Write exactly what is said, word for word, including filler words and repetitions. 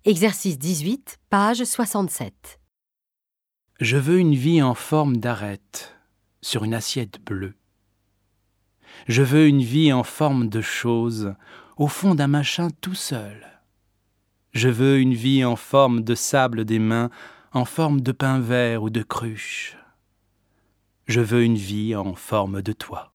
Exercice dix-huit, page soixante-sept. Je veux une vie en forme d'arête, sur une assiette bleue. Je veux une vie en forme de chose, au fond d'un machin tout seul. Je veux une vie en forme de sable des mains, en forme de pain vert ou de cruche. Je veux une vie en forme de toi.